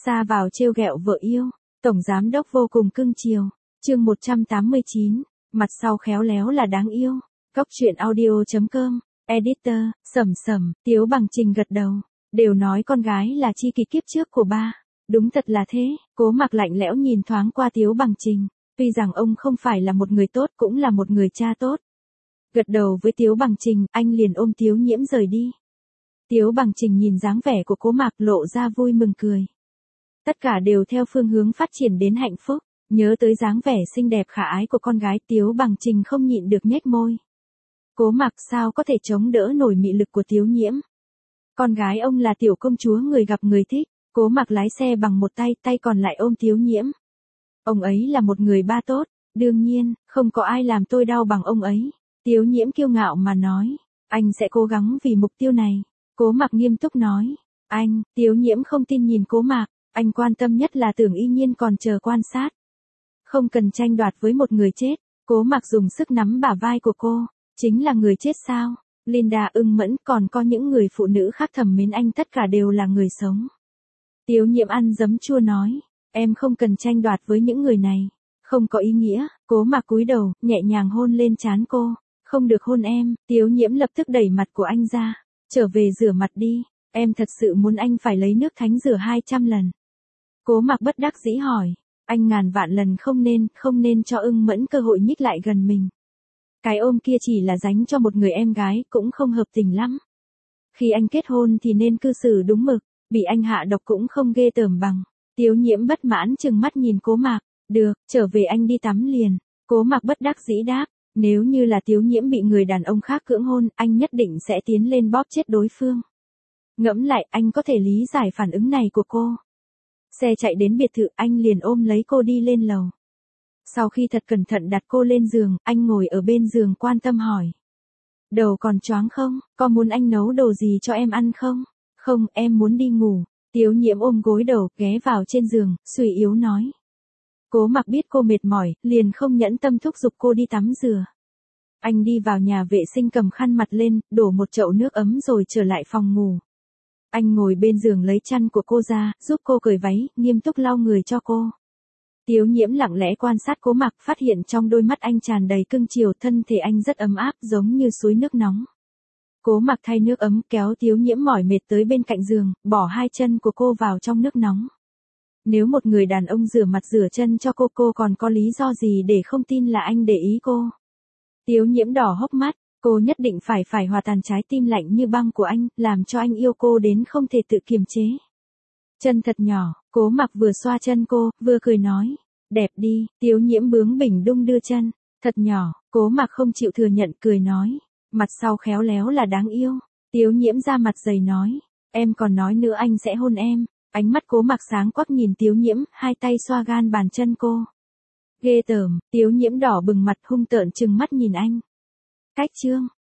Ra vào trêu ghẹo vợ yêu, tổng giám đốc vô cùng cưng chiều. Chương 189, mặt sau khéo léo là đáng yêu. Cóc truyện audio.com, editor, Sầm, Tiếu Bằng Trình gật đầu. Đều nói con gái là chi kỷ kiếp trước của ba. Đúng thật là thế. Cố Mặc lạnh lẽo nhìn thoáng qua Tiếu Bằng Trình. Tuy rằng ông không phải là một người tốt cũng là một người cha tốt. Gật đầu với Tiếu Bằng Trình, anh liền ôm Tiếu Nhiễm rời đi. Tiếu Bằng Trình nhìn dáng vẻ của Cố Mặc lộ ra vui mừng cười. Tất cả đều theo phương hướng phát triển đến hạnh phúc. Nhớ tới dáng vẻ xinh đẹp khả ái của con gái, Tiếu Bằng Trình không nhịn được nhếch môi. Cố Mặc sao có thể chống đỡ nổi mị lực của Tiếu Nhiễm. Con gái ông là tiểu công chúa người gặp người thích. Cố Mặc lái xe bằng một tay, tay còn lại ôm Tiếu Nhiễm. Ông ấy là một người ba tốt, đương nhiên, không có ai làm tôi đau bằng ông ấy. Tiếu Nhiễm kiêu ngạo mà nói, anh sẽ cố gắng vì mục tiêu này. Cố Mặc nghiêm túc nói, anh, Tiếu Nhiễm không tin nhìn Cố Mặc, anh quan tâm nhất là Tưởng Y Nhiên còn chờ quan sát. Không cần tranh đoạt với một người chết. Cố Mặc dùng sức nắm bả vai của cô, chính là người chết sao? Linda ưng mẫn, còn có những người phụ nữ khác thầm mến anh, tất cả đều là người sống. Tiếu Nhiễm ăn giấm chua nói, em không cần tranh đoạt với những người này, không có ý nghĩa. Cố Mặc cúi đầu, nhẹ nhàng hôn lên trán cô, không được hôn em. Tiếu Nhiễm lập tức đẩy mặt của anh ra, trở về rửa mặt đi, em thật sự muốn anh phải lấy nước thánh rửa 200 lần. Cố Mặc bất đắc dĩ hỏi, anh ngàn vạn lần không nên cho ưng mẫn cơ hội nhích lại gần mình. Cái ôm kia chỉ là dành cho một người em gái, cũng không hợp tình lắm. Khi anh kết hôn thì nên cư xử đúng mực, bị anh hạ độc cũng không ghê tởm bằng. Tiếu Nhiễm bất mãn trừng mắt nhìn Cố Mặc, được, trở về anh đi tắm liền. Cố Mặc bất đắc dĩ đáp, nếu như là Tiếu Nhiễm bị người đàn ông khác cưỡng hôn, anh nhất định sẽ tiến lên bóp chết đối phương. Ngẫm lại, anh có thể lý giải phản ứng này của cô. Xe chạy đến biệt thự, anh liền ôm lấy cô đi lên lầu. Sau khi thật cẩn thận đặt cô lên giường, anh ngồi ở bên giường quan tâm hỏi. Đầu còn choáng không? Có muốn anh nấu đồ gì cho em ăn không? Không, em muốn đi ngủ. Tiếu Nhiễm ôm gối đầu, ghé vào trên giường, suy yếu nói. Cố Mặc biết cô mệt mỏi, liền không nhẫn tâm thúc giục cô đi tắm rửa. Anh đi vào nhà vệ sinh cầm khăn mặt lên, đổ một chậu nước ấm rồi trở lại phòng ngủ. Anh ngồi bên giường lấy chăn của cô ra, giúp cô cởi váy, nghiêm túc lau người cho cô. Tiếu Nhiễm lặng lẽ quan sát Cố Mặc, phát hiện trong đôi mắt anh tràn đầy cưng chiều, thân thể anh rất ấm áp, giống như suối nước nóng. Cố Mặc thay nước ấm, kéo Tiếu Nhiễm mỏi mệt tới bên cạnh giường, bỏ hai chân của cô vào trong nước nóng. Nếu một người đàn ông rửa mặt rửa chân cho cô còn có lý do gì để không tin là anh để ý cô. Tiếu Nhiễm đỏ hốc mắt, cô nhất định phải hòa tan trái tim lạnh như băng của anh, làm cho anh yêu cô đến không thể tự kiềm chế. Chân thật nhỏ, Cố Mặc vừa xoa chân cô, vừa cười nói, đẹp đi. Tiếu Nhiễm bướng bỉnh đung đưa chân, thật nhỏ. Cố Mặc không chịu thừa nhận, cười nói, mặt sau khéo léo là đáng yêu. Tiếu Nhiễm ra mặt dày nói, em còn nói nữa anh sẽ hôn em. Ánh mắt Cố Mặc sáng quắc nhìn Tiếu Nhiễm, hai tay xoa gan bàn chân cô. Ghê tởm. Tiếu Nhiễm đỏ bừng mặt, hung tợn trừng mắt nhìn anh. Cách chương